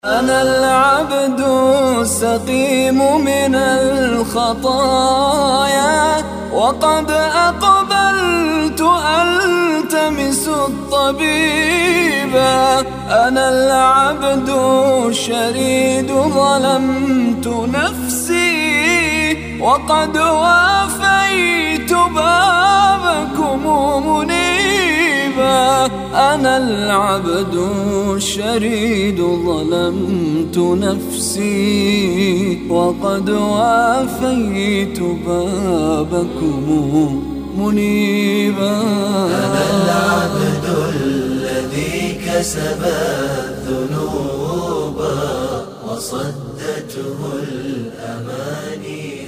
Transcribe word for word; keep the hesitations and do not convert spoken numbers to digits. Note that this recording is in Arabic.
أنا العبد السقيم من الخطايا، وقد أقبلت ألتمس الطبيبا. أنا العبد الشريد ظلمت نفسي، وقد وافيت بابكم منيبا. أنا العبد الشريد ظلمت نفسي، وقد وافيت بابكم منيبا. أنا العبد الذي كسب الذنوب، وصدته الأماني